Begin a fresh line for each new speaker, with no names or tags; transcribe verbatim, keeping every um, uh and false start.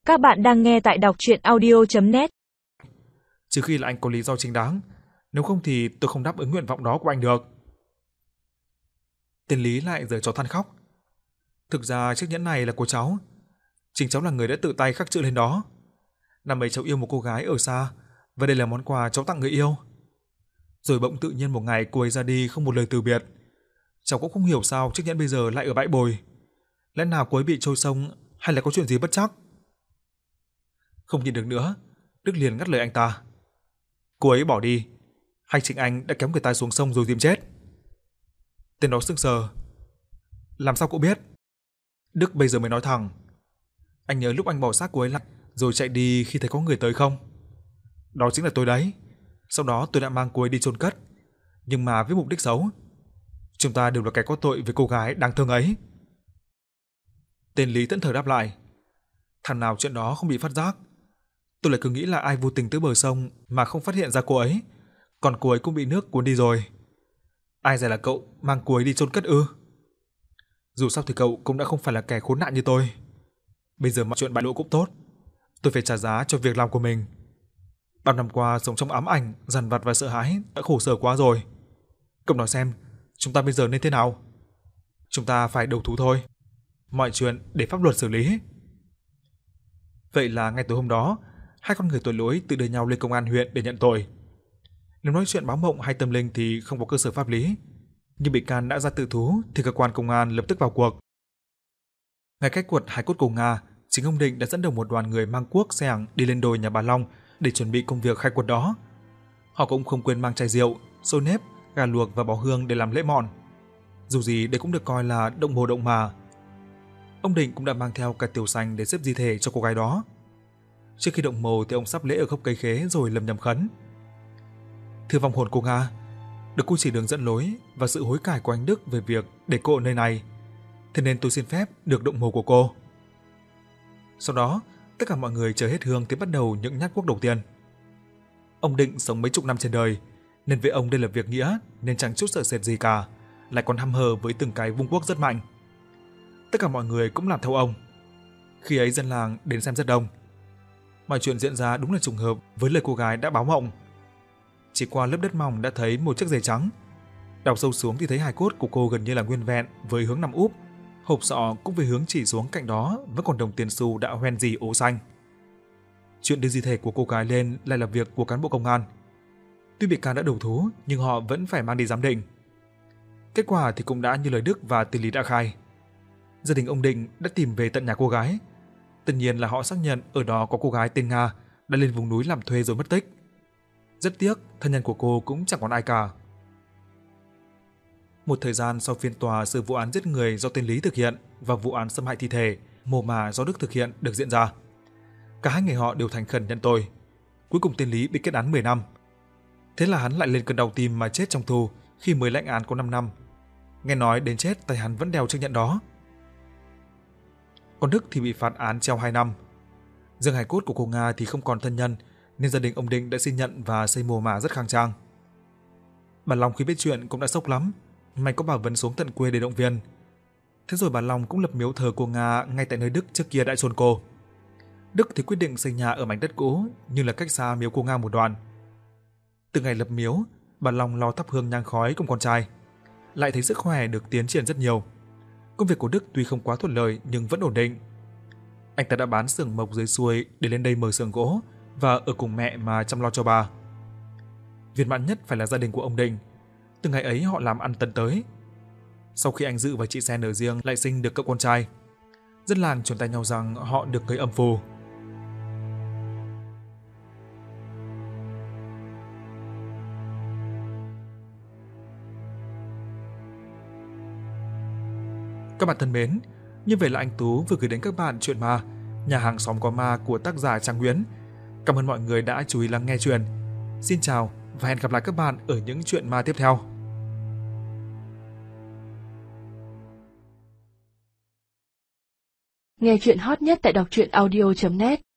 Các bạn đang nghe tại đọc truyện audio chấm net.
Trừ khi là anh có lý do chính đáng, nếu không thì tôi không đáp ứng nguyện vọng đó của anh được. Tên Lý lại giở trò than khóc. Thực ra chiếc nhẫn này là của cháu. Chính cháu là người đã tự tay khắc chữ lên đó. Năm ấy cháu yêu một cô gái ở xa, và đây là món quà cháu tặng người yêu. Rồi bỗng tự nhiên một ngày cô ấy ra đi không một lời từ biệt. Cháu cũng không hiểu sao chiếc nhẫn bây giờ lại ở bãi bồi. Lẽ nào cô ấy bị trôi sông hay là có chuyện gì bất trắc? Không nhìn được nữa, Đức liền ngắt lời anh ta. Cô ấy bỏ đi, hay chính anh đã kéo người ta xuống sông rồi dìm chết? Tên đó sững sờ. Làm sao cô biết? Đức bây giờ mới nói thẳng. Anh nhớ lúc anh bỏ xác cô ấy lại rồi chạy đi khi thấy có người tới không? Đó chính là tôi đấy. Sau đó tôi đã mang cô ấy đi chôn cất, nhưng mà với mục đích xấu. Chúng ta đều là kẻ có tội với cô gái đáng thương ấy. Tên Lý thẫn thờ đáp lại. Thằng nào chuyện đó không bị phát giác. Tôi lại cứ nghĩ là ai vô tình tới bờ sông mà không phát hiện ra cô ấy, còn cô ấy cũng bị nước cuốn đi rồi. Ai dè là cậu mang cô ấy đi chôn cất ư? Dù sao thì cậu cũng đã không phải là kẻ khốn nạn như tôi. Bây giờ mọi chuyện bại lộ cũng tốt. Tôi phải trả giá cho việc làm của mình. Bao năm qua sống trong ám ảnh, dằn vặt và sợ hãi đã khổ sở quá rồi. Cậu nói xem, chúng ta bây giờ nên thế nào? Chúng ta phải đầu thú thôi. Mọi chuyện để pháp luật xử lý. Vậy là ngay tối hôm đó, hai con người tội lỗi tự đưa nhau lên công an huyện để nhận tội. Nếu nói chuyện báo mộng hay tâm linh thì không có cơ sở pháp lý, nhưng bị can đã ra tự thú thì cơ quan công an lập tức vào cuộc. Ngay cách quật Hải cốt cổ Nga, chính ông Định đã dẫn đầu một đoàn người mang cuốc xẻng đi lên đồi nhà bà Long để chuẩn bị công việc khai quật đó. Họ cũng không quên mang chai rượu, xôi nếp, gà luộc và bó hương để làm lễ mọn. Dù gì đây cũng được coi là động mồ động mà. Ông Định cũng đã mang theo cả tiểu sành để xếp di thể cho cô gái đó. Trước khi động mồ thì ông sắp lễ ở gốc cây khế rồi lầm nhầm khấn. Thưa vong hồn cô Nga, được cô chỉ đường dẫn lối và sự hối cải của anh Đức về việc để cô ở nơi này, thế nên tôi xin phép được động mồ của cô. Sau đó, tất cả mọi người chờ hết hương thì bắt đầu những nhát cuốc đầu tiên. Ông Định sống mấy chục năm trên đời, nên với ông đây là việc nghĩa nên chẳng chút sợ sệt gì cả, lại còn hăm hở với từng cái vung cuốc rất mạnh. Tất cả mọi người cũng làm theo ông. Khi ấy dân làng đến xem rất đông. Mọi chuyện diễn ra đúng là trùng hợp với lời cô gái đã báo mộng. Chỉ qua lớp đất mỏng đã thấy một chiếc giày trắng. Đào sâu xuống thì thấy hài cốt của cô gần như là nguyên vẹn với hướng nằm úp, hộp sọ cũng với hướng chỉ xuống, cạnh đó vẫn còn đồng tiền xu đã hoen rỉ ố xanh. Chuyện đưa di thể của cô gái lên lại là việc của cán bộ công an. Tuy bị can đã đầu thú nhưng họ vẫn phải mang đi giám định. Kết quả thì cũng đã như lời Đức và Tên Lý đã khai. Gia đình ông Định đã tìm về tận nhà cô gái. Tất nhiên là họ xác nhận ở đó có cô gái tên Nga đã lên vùng núi làm thuê rồi mất tích. Rất tiếc, thân nhân của cô cũng chẳng còn ai cả. Một thời gian sau phiên tòa xử vụ án giết người do Tên Lý thực hiện và vụ án xâm hại thi thể, mồ mả do Đức thực hiện được diễn ra. Cả hai người họ đều thành khẩn nhận tội. Cuối cùng Tên Lý bị kết án mười năm. Thế là hắn lại lên cơn đau tim mà chết trong tù khi mới lãnh án có năm năm. Nghe nói đến chết tay hắn vẫn đeo chiếc nhẫn đó. Còn Đức thì bị phạt án treo hai năm. Riêng hài cốt của cô Nga thì không còn thân nhân, nên gia đình ông Định đã xin nhận và xây mồ mả rất khang trang. Bà Long khi biết chuyện cũng đã sốc lắm, may có bà Vân xuống tận quê để động viên. Thế rồi bà Long cũng lập miếu thờ cô Nga ngay tại nơi Đức trước kia đã chôn cô. Đức thì quyết định xây nhà ở mảnh đất cũ nhưng là cách xa miếu cô Nga một đoạn. Từ ngày lập miếu, bà Long lo thắp hương nhang khói cùng con trai, lại thấy sức khỏe được tiến triển rất nhiều. Công việc của Đức tuy không quá thuận lợi nhưng vẫn ổn định. Anh ta đã bán xưởng mộc dưới xuôi để lên đây mở xưởng gỗ và ở cùng mẹ mà chăm lo cho bà. Viên mãn nhất phải là gia đình của ông Định. Từ ngày ấy họ làm ăn tấn tới. Sau khi anh Dự và chị Sen ở riêng lại sinh được cậu con trai, dân làng truyền tai nhau rằng họ được cưới âm phù. Các bạn thân mến, như vậy là anh Tú vừa gửi đến các bạn truyện ma Nhà hàng xóm có ma của tác giả Trang Nguyễn. Cảm ơn mọi người đã chú ý lắng nghe truyện. Xin chào và hẹn gặp lại các bạn ở những truyện ma tiếp theo.
Nghe truyện hot nhất tại đọc truyện audio chấm net.